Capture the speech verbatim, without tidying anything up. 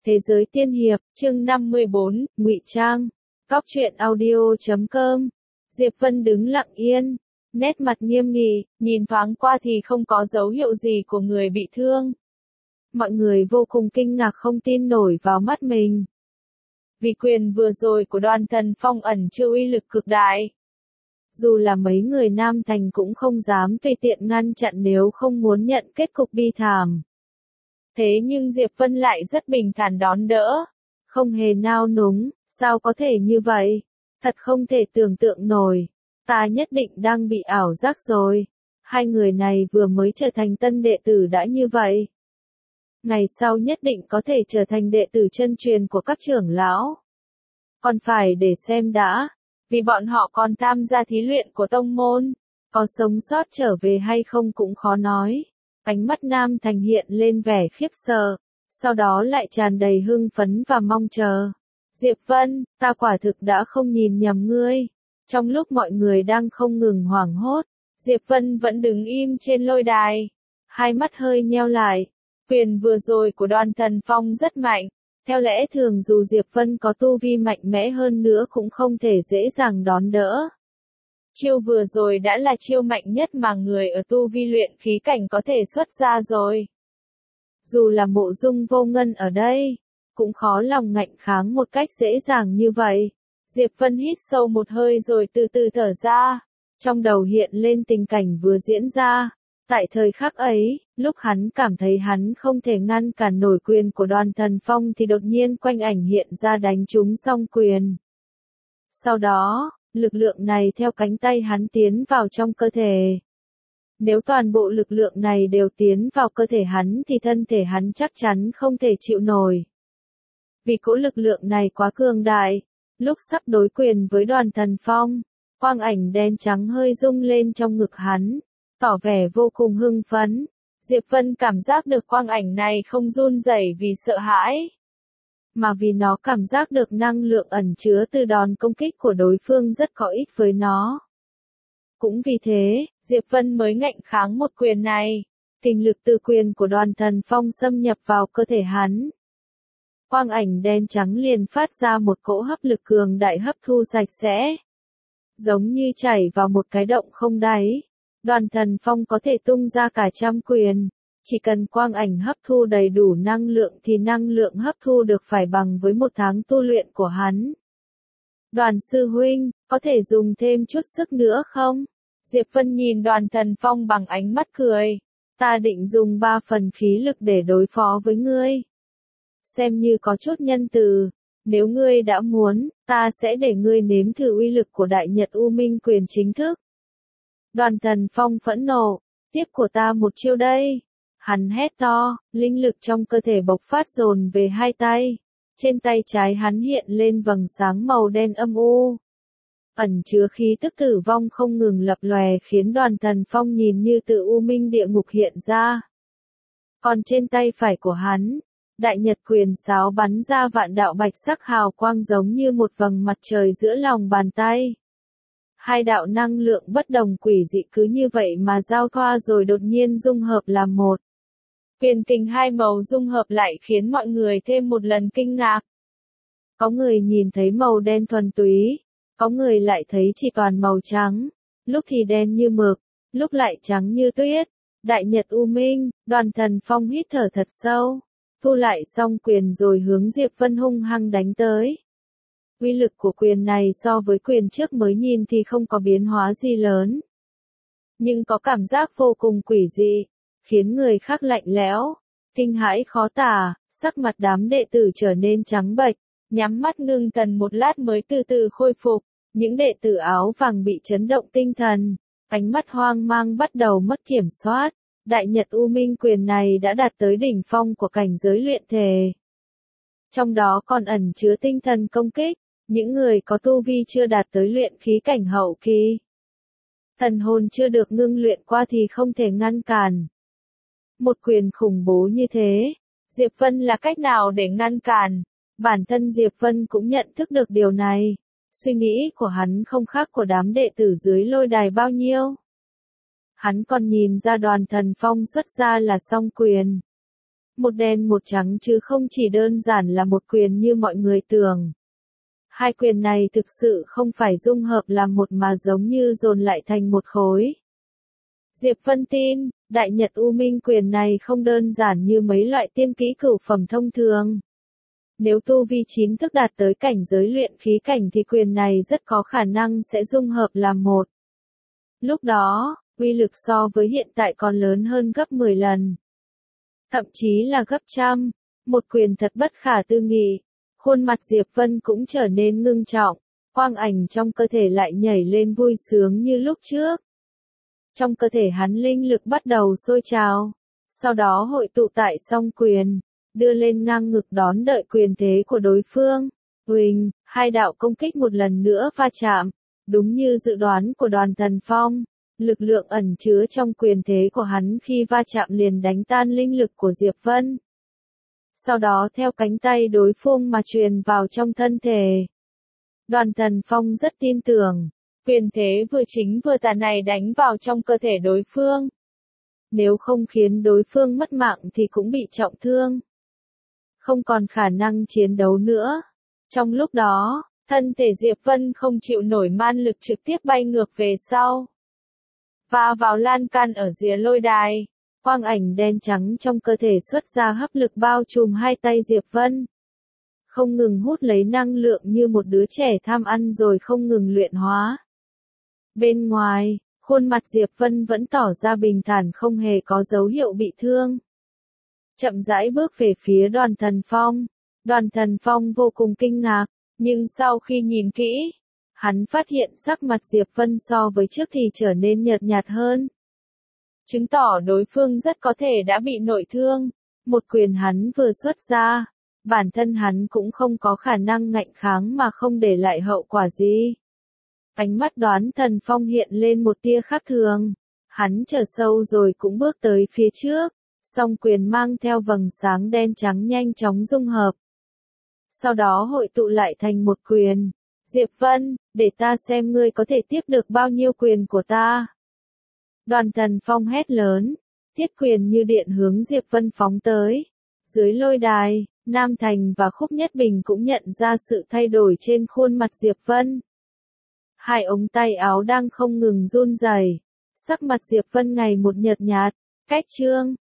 Thế giới tiên hiệp, chương năm mươi bốn, ngụy trang. Cóc truyện audio chấm com. Diệp Vân đứng lặng yên, nét mặt nghiêm nghị, nhìn thoáng qua thì không có dấu hiệu gì của người bị thương. Mọi người vô cùng kinh ngạc không tin nổi vào mắt mình. Vì quyền vừa rồi của Đoàn Thần Phong ẩn chứa uy lực cực đại. Dù là mấy người Nam Thành cũng không dám tùy tiện ngăn chặn nếu không muốn nhận kết cục bi thảm. Thế nhưng Diệp Vân lại rất bình thản đón đỡ, không hề nao núng, sao có thể như vậy? Thật không thể tưởng tượng nổi, ta nhất định đang bị ảo giác rồi. Hai người này vừa mới trở thành tân đệ tử đã như vậy. Ngày sau nhất định có thể trở thành đệ tử chân truyền của các trưởng lão. Còn phải để xem đã, vì bọn họ còn tham gia thí luyện của tông môn, có sống sót trở về hay không cũng khó nói. Ánh mắt Nam Thành hiện lên vẻ khiếp sợ, sau đó lại tràn đầy hưng phấn và mong chờ. Diệp Vân, ta quả thực đã không nhìn nhầm ngươi. Trong lúc mọi người đang không ngừng hoảng hốt, Diệp Vân vẫn đứng im trên lôi đài, hai mắt hơi nheo lại. Quyền vừa rồi của Đoàn Thần Phong rất mạnh, theo lẽ thường dù Diệp Vân có tu vi mạnh mẽ hơn nữa cũng không thể dễ dàng đón đỡ. Chiêu vừa rồi đã là chiêu mạnh nhất mà người ở tu vi luyện khí cảnh có thể xuất ra rồi. Dù là Mộ Dung Vô Ngân ở đây, cũng khó lòng ngạnh kháng một cách dễ dàng như vậy. Diệp Vân hít sâu một hơi rồi từ từ thở ra, trong đầu hiện lên tình cảnh vừa diễn ra. Tại thời khắc ấy, lúc hắn cảm thấy hắn không thể ngăn cản nổi quyền của Đoàn Thần Phong thì đột nhiên quanh ảnh hiện ra đánh trúng song quyền. Sau đó, lực lượng này theo cánh tay hắn tiến vào trong cơ thể. Nếu toàn bộ lực lượng này đều tiến vào cơ thể hắn thì thân thể hắn chắc chắn không thể chịu nổi. Vì cỗ lực lượng này quá cường đại, lúc sắp đối quyền với Đoàn Thần Phong, quang ảnh đen trắng hơi rung lên trong ngực hắn, tỏ vẻ vô cùng hưng phấn. Diệp Vân cảm giác được quang ảnh này không run rẩy vì sợ hãi, mà vì nó cảm giác được năng lượng ẩn chứa từ đòn công kích của đối phương rất có ích với nó. Cũng vì thế, Diệp Vân mới ngạnh kháng một quyền này. Kình lực từ quyền của Đoàn Thần Phong xâm nhập vào cơ thể hắn. Quang ảnh đen trắng liền phát ra một cỗ hấp lực cường đại hấp thu sạch sẽ. Giống như chảy vào một cái động không đáy. Đoàn Thần Phong có thể tung ra cả trăm quyền. Chỉ cần quang ảnh hấp thu đầy đủ năng lượng thì năng lượng hấp thu được phải bằng với một tháng tu luyện của hắn. Đoàn sư huynh, có thể dùng thêm chút sức nữa không? Diệp Vân nhìn Đoàn Thần Phong bằng ánh mắt cười. Ta định dùng ba phần khí lực để đối phó với ngươi. Xem như có chút nhân từ. Nếu ngươi đã muốn, ta sẽ để ngươi nếm thử uy lực của Đại Nhật U Minh quyền chính thức. Đoàn Thần Phong phẫn nộ. Tiếp của ta một chiêu đây. Hắn hét to, linh lực trong cơ thể bộc phát dồn về hai tay. Trên tay trái hắn hiện lên vầng sáng màu đen âm u. Ẩn chứa khí tức tử vong không ngừng lập lòe khiến Đoàn Thần Phong nhìn như tự u minh địa ngục hiện ra. Còn trên tay phải của hắn, Đại Nhật quyền sáo bắn ra vạn đạo bạch sắc hào quang giống như một vầng mặt trời giữa lòng bàn tay. Hai đạo năng lượng bất đồng quỷ dị cứ như vậy mà giao thoa rồi đột nhiên dung hợp làm một. Quyền kình hai màu dung hợp lại khiến mọi người thêm một lần kinh ngạc. Có người nhìn thấy màu đen thuần túy, có người lại thấy chỉ toàn màu trắng, lúc thì đen như mực, lúc lại trắng như tuyết. Đại Nhật U Minh, Đoàn Thần Phong hít thở thật sâu, thu lại xong quyền rồi hướng Diệp Vân hung hăng đánh tới. Uy lực của quyền này so với quyền trước mới nhìn thì không có biến hóa gì lớn, nhưng có cảm giác vô cùng quỷ dị, khiến người khác lạnh lẽo, kinh hãi khó tả. Sắc mặt đám đệ tử trở nên trắng bệch, nhắm mắt ngưng thần một lát mới từ từ khôi phục. Những đệ tử áo vàng bị chấn động tinh thần, ánh mắt hoang mang bắt đầu mất kiểm soát. Đại Nhật U Minh quyền này đã đạt tới đỉnh phong của cảnh giới luyện thể. Trong đó còn ẩn chứa tinh thần công kích, những người có tu vi chưa đạt tới luyện khí cảnh hậu kỳ. Thần hồn chưa được ngưng luyện qua thì không thể ngăn cản. Một quyền khủng bố như thế, Diệp Vân là cách nào để ngăn cản? Bản thân Diệp Vân cũng nhận thức được điều này. Suy nghĩ của hắn không khác của đám đệ tử dưới lôi đài bao nhiêu. Hắn còn nhìn ra Đoàn Thần Phong xuất ra là song quyền. một đen một trắng chứ không chỉ đơn giản là một quyền như mọi người tưởng. Hai quyền này thực sự không phải dung hợp làm một mà giống như dồn lại thành một khối. Diệp Vân tin, Đại Nhật U Minh quyền này không đơn giản như mấy loại tiên kỹ cửu phẩm thông thường. Nếu tu vi chín thức đạt tới cảnh giới luyện khí cảnh thì quyền này rất có khả năng sẽ dung hợp làm một. Lúc đó, uy lực so với hiện tại còn lớn hơn gấp mười lần. Thậm chí là gấp trăm, một quyền thật bất khả tư nghị. Khuôn mặt Diệp Vân cũng trở nên ngưng trọng, quang ảnh trong cơ thể lại nhảy lên vui sướng như lúc trước. Trong cơ thể hắn linh lực bắt đầu sôi trào, sau đó hội tụ tại song quyền, đưa lên ngang ngực đón đợi quyền thế của đối phương. Huỳnh, hai đạo công kích một lần nữa va chạm, đúng như dự đoán của Đoàn Thần Phong, lực lượng ẩn chứa trong quyền thế của hắn khi va chạm liền đánh tan linh lực của Diệp Vân. Sau đó theo cánh tay đối phương mà truyền vào trong thân thể. Đoàn Thần Phong rất tin tưởng, quyền thế vừa chính vừa tà này đánh vào trong cơ thể đối phương. Nếu không khiến đối phương mất mạng thì cũng bị trọng thương. Không còn khả năng chiến đấu nữa. Trong lúc đó, thân thể Diệp Vân không chịu nổi man lực trực tiếp bay ngược về sau. Và vào lan can ở rìa lôi đài. Quang ảnh đen trắng trong cơ thể xuất ra hấp lực bao trùm hai tay Diệp Vân. Không ngừng hút lấy năng lượng như một đứa trẻ tham ăn rồi không ngừng luyện hóa. Bên ngoài, khuôn mặt Diệp Vân vẫn tỏ ra bình thản không hề có dấu hiệu bị thương. Chậm rãi bước về phía Đoàn Thần Phong. Đoàn Thần Phong vô cùng kinh ngạc, nhưng sau khi nhìn kỹ, hắn phát hiện sắc mặt Diệp Vân so với trước thì trở nên nhợt nhạt hơn. Chứng tỏ đối phương rất có thể đã bị nội thương. Một quyền hắn vừa xuất ra, bản thân hắn cũng không có khả năng ngạnh kháng mà không để lại hậu quả gì. Ánh mắt Đoán Thần Phong hiện lên một tia khác thường. Hắn trở sâu rồi cũng bước tới phía trước, song quyền mang theo vầng sáng đen trắng nhanh chóng dung hợp. Sau đó hội tụ lại thành một quyền. Diệp Vân, để ta xem ngươi có thể tiếp được bao nhiêu quyền của ta. Đoàn Thần Phong hét lớn, thiết quyền như điện hướng Diệp Vân phóng tới. Dưới lôi đài, Nam Thành và Khúc Nhất Bình cũng nhận ra sự thay đổi trên khuôn mặt Diệp Vân. Hai ống tay áo đang không ngừng run rẩy, sắc mặt Diệp Vân ngày một nhợt nhạt. Cách chương